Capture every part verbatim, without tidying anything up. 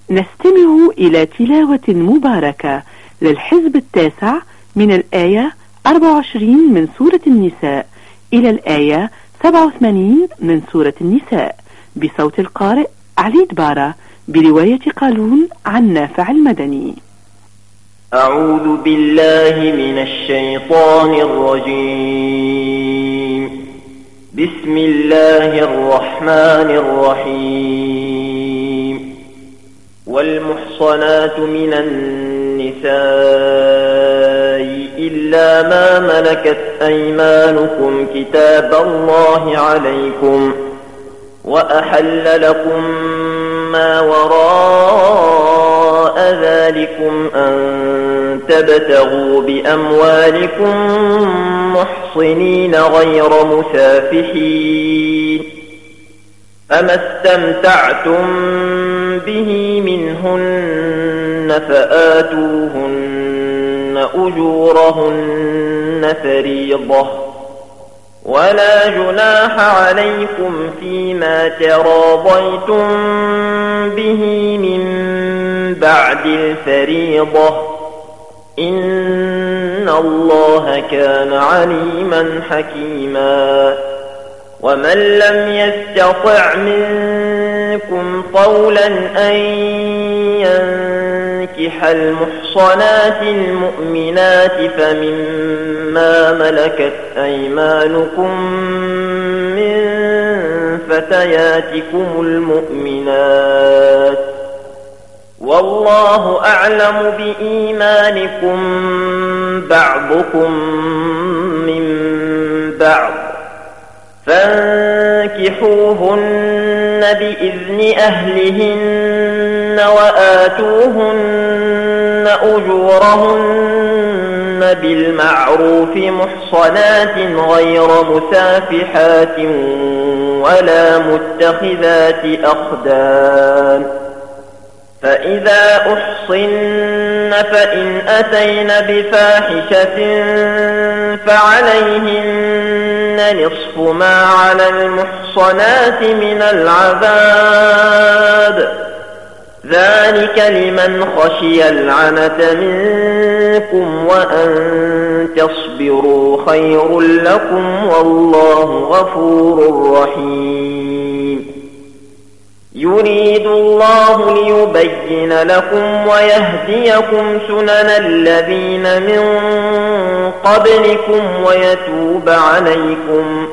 نستمع إلى تلاوة مباركة للحزب التاسع من الآية أربعة وعشرين من سورة النساء إلى الآية سبعة وثمانين من سورة النساء بصوت القارئ علي دبارة برواية قالون عن نافع المدني. أعوذ بالله من الشيطان الرجيم. بسم الله الرحمن الرحيم. والمحصنات من النساء إلا ما ملكت أيمانكم كتاب الله عليكم وأحل لكم ما وراء ذلكم أن تبتغوا بأموالكم محصنين غير مسافحين، فما استمتعتم به منهن فآتوهن أجورهن فريضة، ولا جناح عليكم فيما تراضيتم به من بعد الفريضة، إن الله كان عليما حكيما. ومن لم يستطع منكم طولا أن ينكح المحصنات المؤمنات فمما ملكت أيمانكم من فتياتكم المؤمنات، والله أعلم بإيمانكم بعضكم من بعض، فانكحوهن بإذن أهلهن وآتوهن أجورهن بالمعروف محصنات غير مسافحات ولا متخذات أخدان، فإذا أحصن فإن أتين بفاحشة فعليهن نصف ما على المحصنات من العذاب، ذلك لمن خشي العنة منكم وأن تصبروا خير لكم والله غفور رحيم. يريد الله ليبين لكم ويهديكم سنن الذين من قبلكم ويتوب عليكم،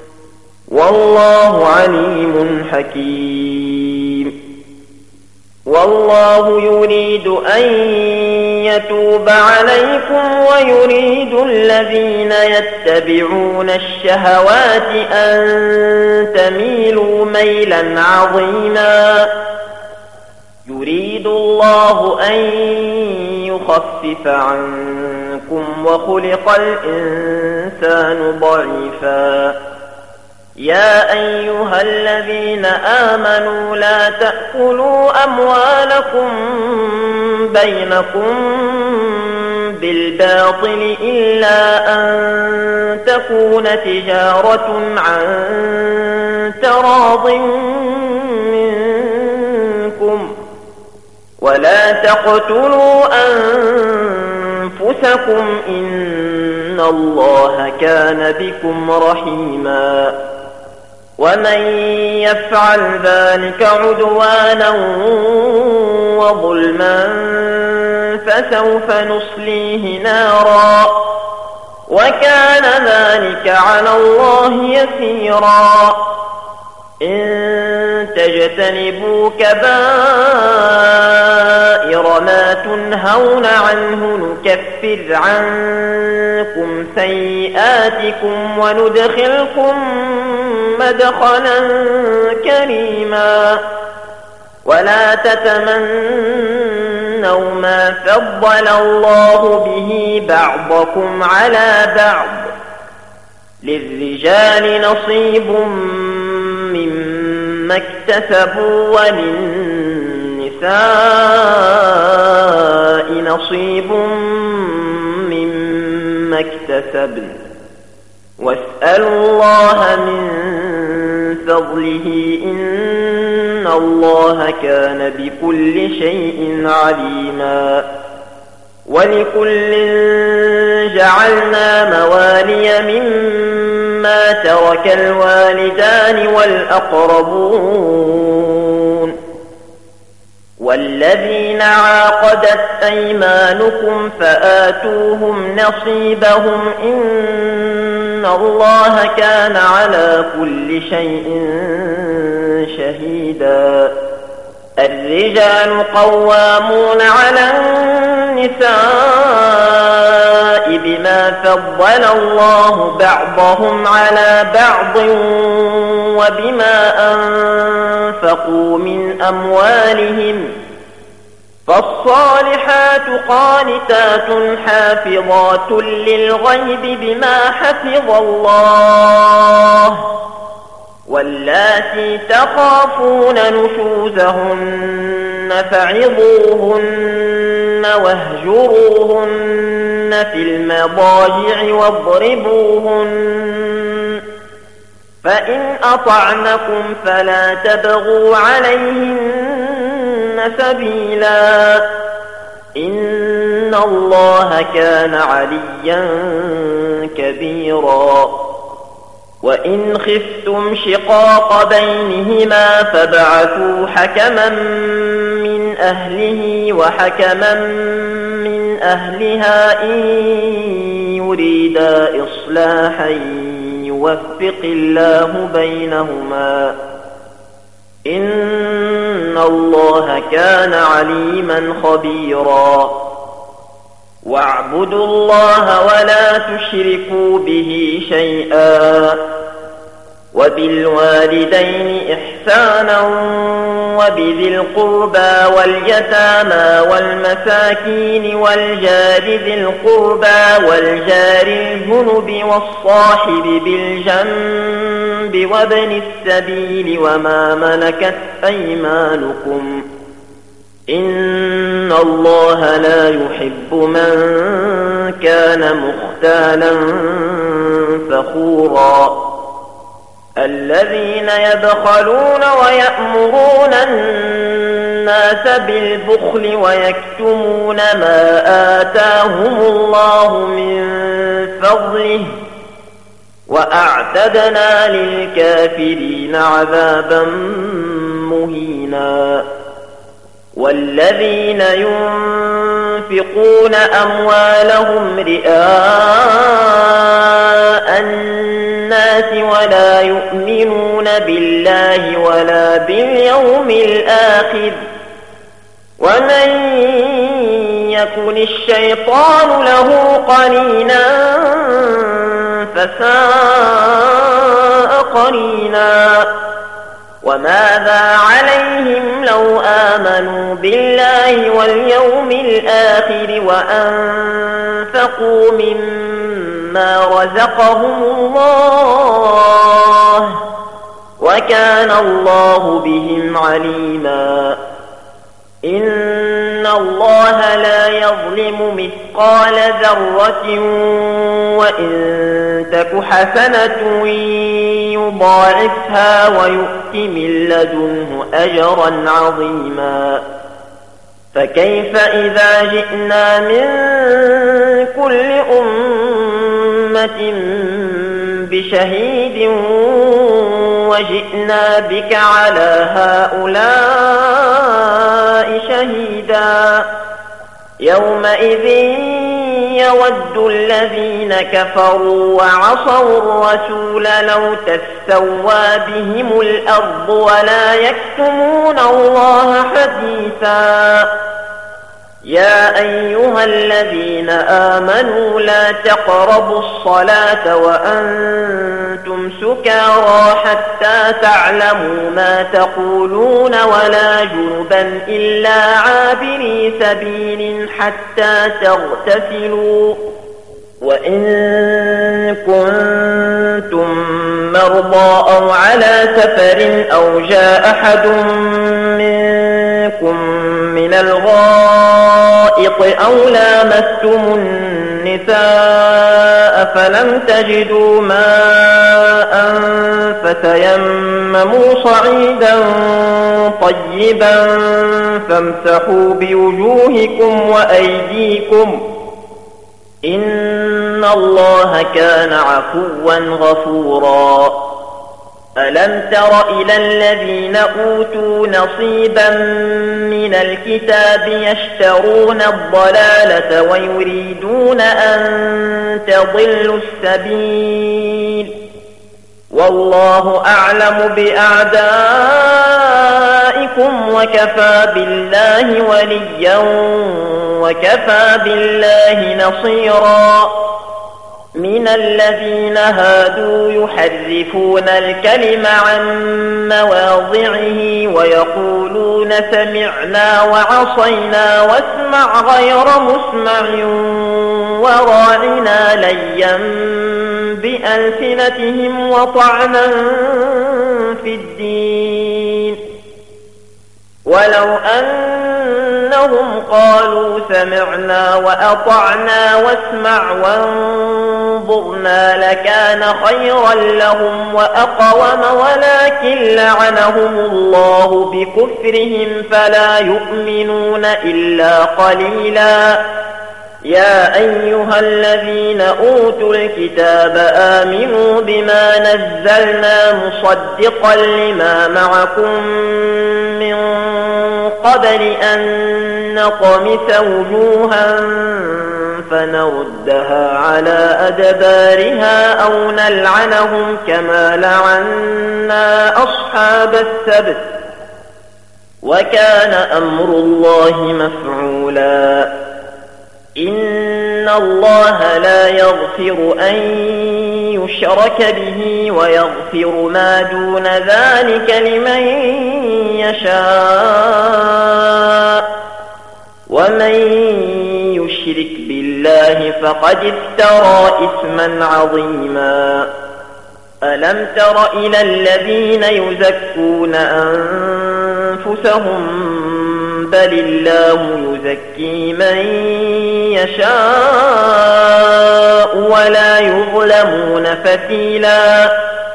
والله عليم حكيم. والله يريد أن يتوب عليكم ويريد الذين يتبعون الشهوات أن تميلوا ميلا عظيما. يريد الله أن يخفف عنكم وخلق الإنسان ضعيفا. يا أيها الذين آمنوا لا تأكلوا أموالكم بينكم بالباطل إلا أن تكون تجارة عن تراض منكم، ولا تقتلوا أنفسكم إن الله كان بكم رحيما. ومن يفعل ذلك عدوانا وظلما فسوف نصليه نارا، وكان ذلك على الله يسيرا. إن تجتنبوا كبائر ما تنهون عنه نكفر عنكم سيئاتكم وندخلكم مدخلا كريما. ولا تتمنوا ما فضل الله به بعضكم على بعض، للرجال نصيب مما اكتسبوا وللنساء نصيب مما اكتسبن، واسألوا الله من فضله إن الله كان بكل شيء عليما ولكل جعلنا موالي مما ترك الوالدان والأقربون والذين عاقدت أيمانكم فآتوهم نصيبهم إن الله كان على كل شيء شهيدا الرجال قوامون على النساء بما فضل الله بعضهم على بعض وبما أنفقوا من أموالهم فالصالحات قانتات حافظات للغيب بما حفظ الله واللاتي تخافون نشوزهن فعظوهن واهجروهن في المضاجع واضربوهن فإن أطعنكم فلا تبغوا عليهن سبيلا إن الله كان عليا كبيرا وإن خفتم شقاق بينهما فابعثوا حكما من أهله وحكما من أهلها إن يريدا إصلاحا يوفق الله بينهما إن الله كان عليما خبيرا واعبدوا الله ولا تشركوا به شيئا وبالوالدين إحسانا وبذي القربى واليتامى والمساكين والجار ذي القربى والجار الجنب والصاحب بالجنب وابن السبيل وما ملكت أيمانكم إن الله لا يحب من كان مختالا فخورا الذين يبخلون ويأمرون الناس بالبخل ويكتمون ما آتاهم الله من فضله وأعتدنا للكافرين عذابا مهينا والذين ينفقون أموالهم رئاء الناس ولا يؤمنون بالله ولا باليوم الآخر ومن يكن الشيطان له قرينا فساء قرينا وماذا عليهم لو آمنوا بالله واليوم الآخر وأنفقوا مما رزقهم الله وكان الله بهم عليما إن الله لا يظلم مثقال ذرة وإن تك حسنة يضاعفها ويؤت من لدنه أجرا عظيما فكيف إذا جئنا من كل أمة بشهيد وجئنا بك على هؤلاء شهيدا يومئذ يود الذين كفروا وعصوا الرسول لو تسوى بهم الأرض ولا يكتمون الله حديثا يا أيها الذين آمنوا لا تقربوا الصلاة وأنتم سكارى حتى تعلموا ما تقولون ولا جنبا إلا عابري سبيل حتى تغتسلوا وإن كنتم مرضى أو على سفر أو جاء أحد منكم من الغائط أو لامستم النساء فلم تجدوا ماء فتيمموا صعيدا طيبا فامسحوا بوجوهكم وأيديكم إن الله كان عفوا غفورا. ألم تر إلى الذين أوتوا نصيبا من الكتاب يشترون الضلالة ويريدون أن تضلوا السبيل والله أعلم بأعدائكم وكفى بالله وليا وكفى بالله نصيرا. من الذين هادوا يحرفون الكلم عن مواضعه ويقولون سمعنا وعصينا واسمع غير مسمع وراعنا ليا بألسنتهم وطعنا في الدين ولو أنهم قالوا سمعنا وأطعنا واسمع وانظرنا لكان خيرا لهم وأقوم ولكن لعنهم الله بكفرهم فلا يؤمنون إلا قليلا. يا أيها الذين أوتوا الكتاب آمنوا بما نزلنا مصدقا لما معكم من قبل أن نطمس وجوها فنردها على أدبارها أو نلعنهم كما لعنا أصحاب السبت وكان أمر الله مفعولا. إن الله لا يغفر أن يشرك به ويغفر ما دون ذلك لمن يشاء ومن يشرك بالله فقد افترى إثما عظيما. ألم تر إلى الذين يزكون أنفسهم بل الله يزكي من يشاء ولا يظلمون فتيلا.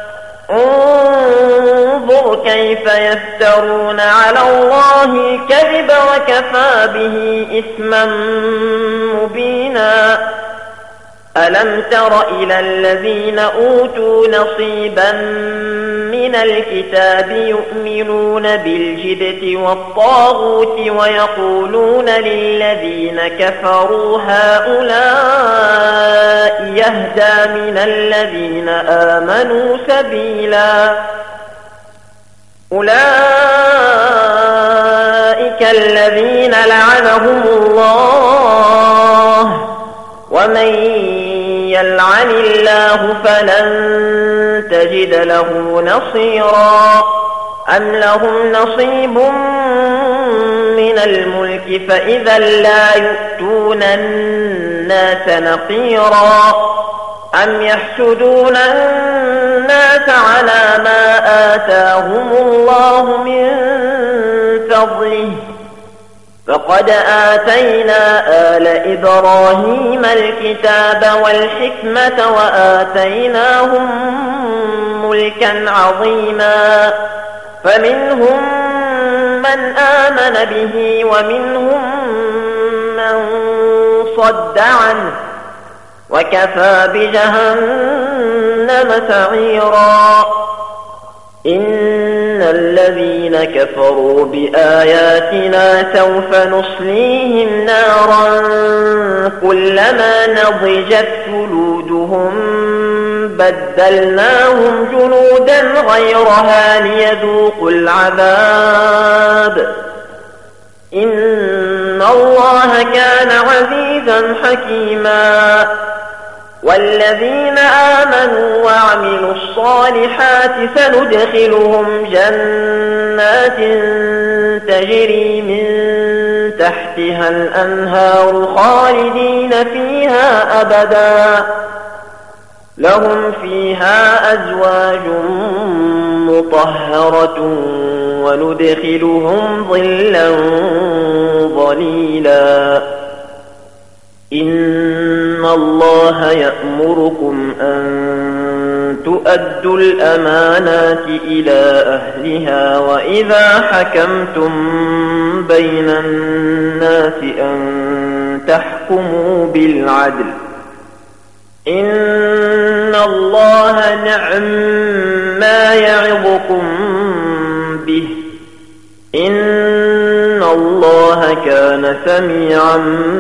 انظر كيف يفترون على الله الكذب وكفى به إثما مبينا. ألم تر إلى الذين أوتوا نصيبا من الكتاب يؤمنون بالجبت والطاغوت ويقولون للذين كفروا هؤلاء يهدى من الذين آمنوا سبيلا. أولئك الذين لعنهم الله ومن يلعن الله فلن تجد له نصيرا. أم لهم نصيب من الملك فإذا لا يؤتون الناس نقيرا. أم يحسدون الناس على ما آتاهم الله من فضله فقد آتينا آل إبراهيم الكتاب والحكمة وآتيناهم ملكا عظيما. فمنهم من آمن به ومنهم من صد عنه وكفى بجهنم سعيرا. إن الذين كفروا بآياتنا سوف نصليهم نارا كلما نضجت جلودهم بدلناهم جلودا غيرها ليذوقوا العذاب إن الله كان عزيزا حكيما. والذين آمنوا وعملوا الصالحات سندخلهم جنات تجري من تحتها الأنهار خالدين فيها أبدا لهم فيها أزواج مطهرة وندخلهم ظلا ظليلا. إن الله يأمركم أن تؤدوا الأمانات إلى أهلها وإذا حكمتم بين الناس أن تحكموا بالعدل إن الله نعم ما يعظكم به إن الله كان سميعا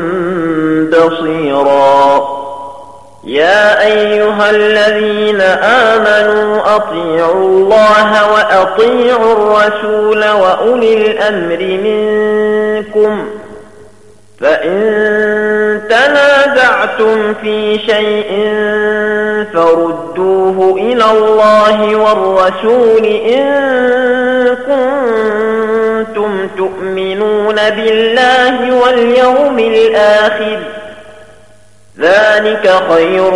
بصيرا يا أيها الذين آمنوا أطيعوا الله وأطيعوا الرسول وأولي الأمر منكم فإن تنازعتم في شيء فردوه إلى الله والرسول إن كنتم تؤمنون بالله واليوم الآخر ذلك خير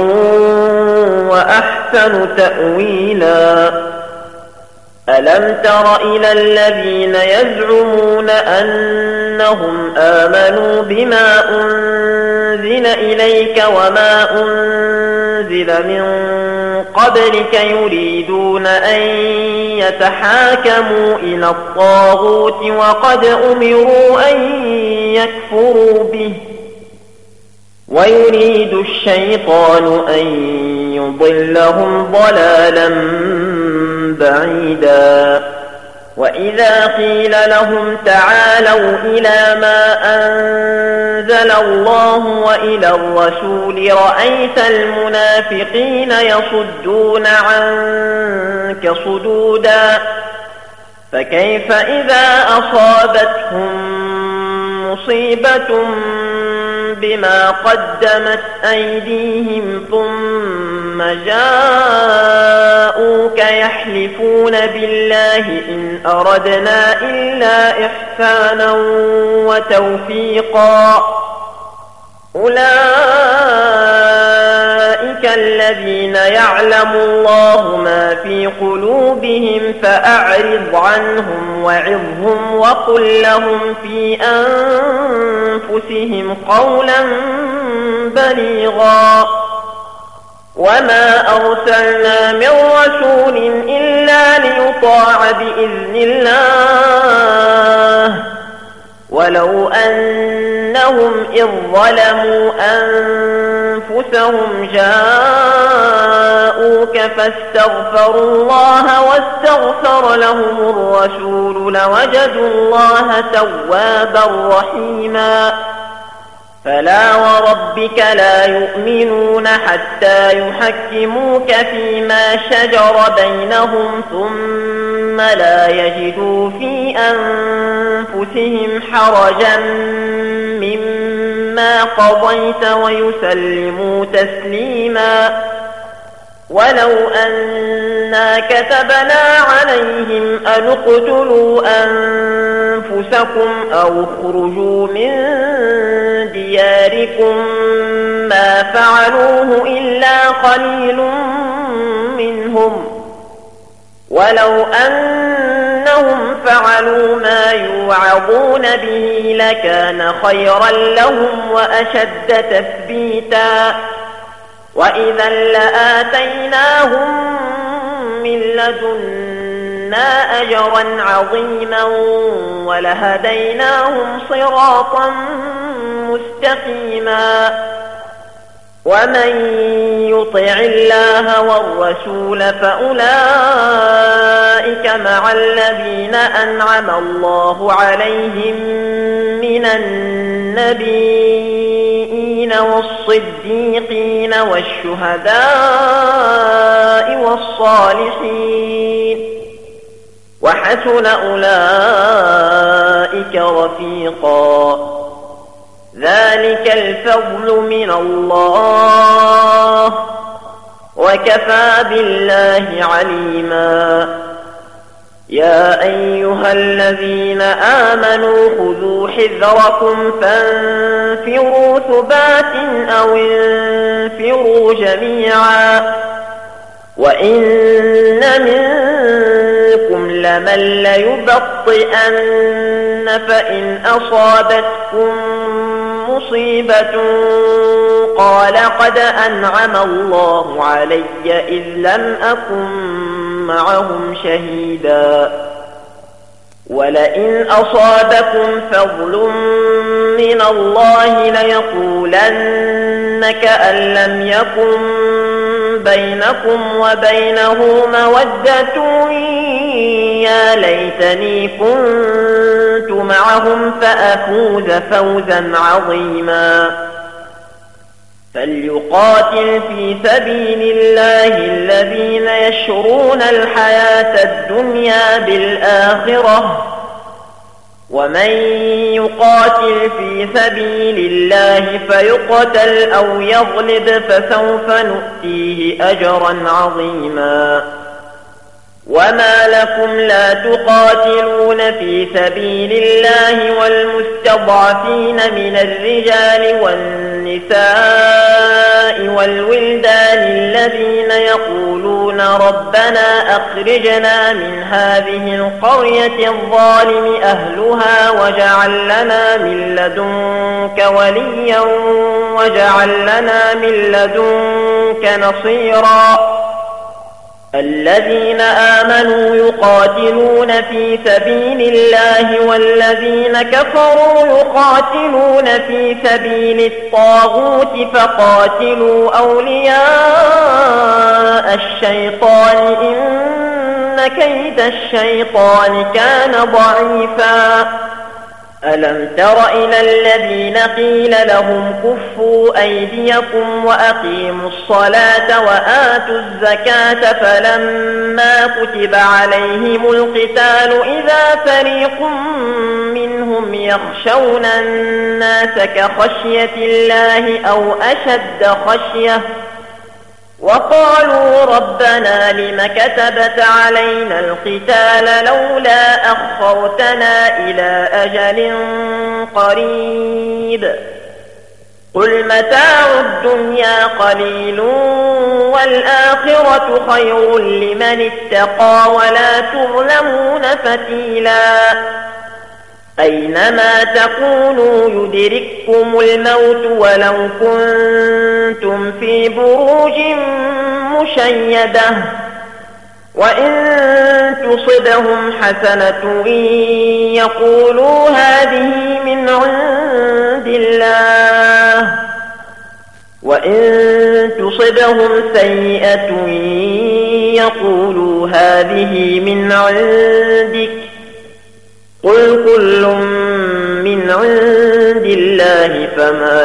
وأحسن تأويلا ألم تر إلى الذين يزعمون أنهم آمنوا بما أنزل إليك وما أنزل من قبلك يريدون أن يتحاكموا إلى الطاغوت وقد أمروا أن يكفروا به ويريد الشيطان أن يضلهم ضلالا بعيدا وإذا قيل لهم تعالوا إلى ما أنزل الله وإلى الرسول رأيت المنافقين يصدون عنك صدودا فكيف إذا أصابتهم مصيبة بما قدمت أيديهم ثم جاءوك يحلفون بالله إن أردنا إلا إحسانا وتوفيقا أولئك الذين يعلم الله ما في قلوبهم فأعرض عنهم وعظهم وقل لهم في أنفسهم قولا بليغا وما أرسلنا من رسول إلا ليطاع بإذن الله ولو أنهم إذ ظلموا أنفسهم جاءوك فاستغفروا الله واستغفر لهم الرسول لوجدوا الله توابا رحيما فلا وربك لا يؤمنون حتى يحكموك فيما شجر بينهم ثم لا يجدوا في أنفسهم حرجا مما قضيت ويسلموا تسليما ولو أنا كتبنا عليهم أن اقتلوا أنفسكم أو اخرجوا من دياركم ما فعلوه إلا قليل منهم ولو أنهم فعلوا ما يوعظون به لكان خيرا لهم وأشد تثبيتا وإذا لآتيناهم من لدنا أجرا عظيما ولهديناهم صراطا مستقيما ومن يطع الله والرسول فأولئك مع الذين أنعم الله عليهم من النبيين والصديقين والشهداء والصالحين وحسن أولئك رفيقا ذلك الفضل من الله وكفى بالله عليما يا أيها الذين آمنوا خذوا حذركم فانفروا ثبات أو انفروا جميعا وإن منكم لمن ليبطئن فإن أصابتكم مصيبة قال قد أنعم الله علي إذ لم أكن معهم شهيدا ولئن أصابكم فضل من الله ليقولن كأن لم يكن بينكم وبينه مودة يا ليتني كنت معهم فأفوز فوزا عظيما فليقاتل في سبيل الله الذين يشرون الحياة الدنيا بالآخرة ومن يقاتل في سبيل الله فيقتل أو يغلب فسوف نؤتيه أجرا عظيما وما لكم لا تقاتلون في سبيل الله والمستضعفين من الرجال والنساء والولدان الذين يقولون ربنا أخرجنا من هذه القرية الظالم أهلها واجعل لنا من لدنك وليا واجعل لنا من لدنك نصيرا الذين آمنوا يقاتلون في سبيل الله والذين كفروا يقاتلون في سبيل الطاغوت فقاتلوا أولياء الشيطان إن كيد الشيطان كان ضعيفا ألم تر إلى الذين قيل لهم كفوا أيديكم وأقيموا الصلاة وآتوا الزكاة فلما كتب عليهم القتال إذا فريق منهم يخشون الناس كخشية الله أو أشد خشية وقالوا ربنا لم كتبت علينا القتال لولا أخرتنا إلى أجل قريب قل متاع الدنيا قليل والآخرة خير لمن اتقى ولا تظلمون فتيلا أينما تكونوا يدرككم الموت ولو كنتم في بروج مشيدة وإن تصبهم حسنة يقولوا هذه من عند الله وإن تصبهم سيئة يقولوا هذه من عندك قل كل من عند الله فما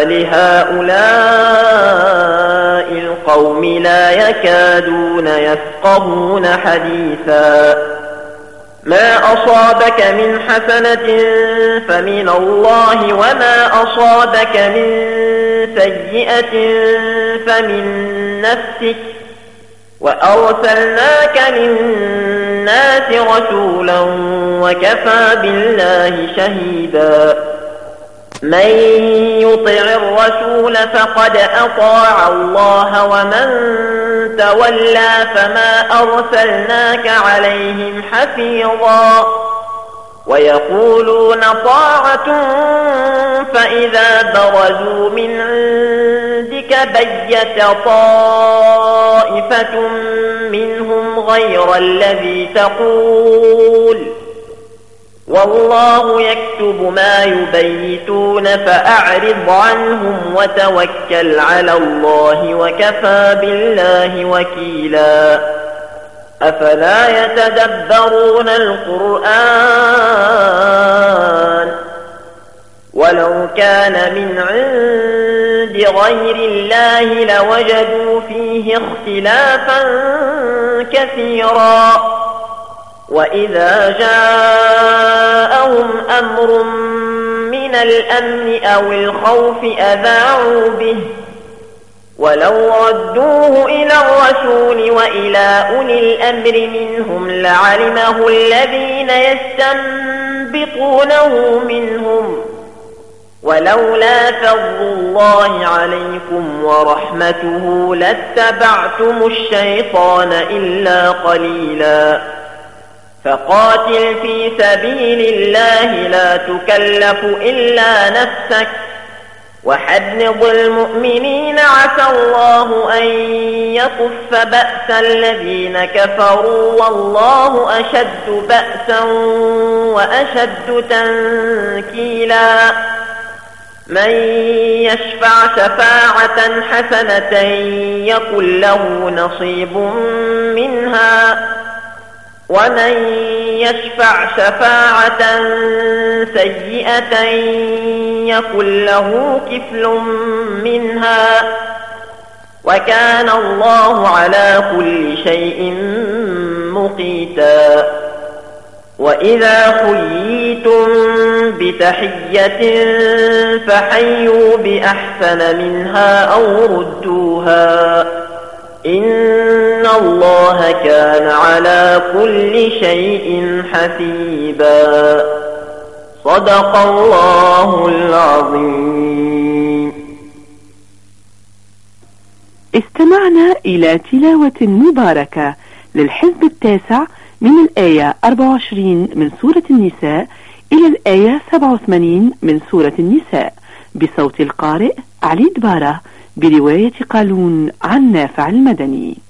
لهؤلاء القوم لا يكادون يفقهون حديثا ما أصابك من حسنة فمن الله وما أصابك من سيئة فمن نفسك وأرسلناك للناس رسولا وكفى بالله شهيدا من يطع الرسول فقد أطاع الله ومن تولى فما أرسلناك عليهم حفيظا ويقولون طاعة فإذا برزوا من عندك بيت طائفة منهم غير الذي تقول والله يكتب ما يبيتون فأعرض عنهم وتوكل على الله وكفى بالله وكيلا أفلا يتدبرون القرآن ولو كان من عند غير الله لوجدوا فيه اختلافا كثيرا وإذا جاءهم أمر من الأمن أو الخوف أذاعوا به ولو ردوه إلى الرسول وإلى أولي الأمر منهم لعلمه الذين يستنبطونه منهم ولولا فضل الله عليكم ورحمته لاتبعتم الشيطان إلا قليلا فقاتل في سبيل الله لا تكلف إلا نفسك وحرض المؤمنين عسى الله أن يكف بأس الذين كفروا والله أشد بأسا وأشد تنكيلا من يشفع شفاعة حسنة يكن له نصيب منها ومن يشفع شفاعة سيئة يكن له كفل منها وكان الله على كل شيء مقيتا وإذا حييتم بتحية فحيوا بأحسن منها أو ردوها إن الله كان على كل شيء حسيبا صدق الله العظيم. استمعنا إلى تلاوة مباركة للحزب التاسع من الآية أربعة وعشرين من سورة النساء إلى الآية سبعة وثمانين من سورة النساء بصوت القارئ علي دبارة برواية قالون عن نافع المدني.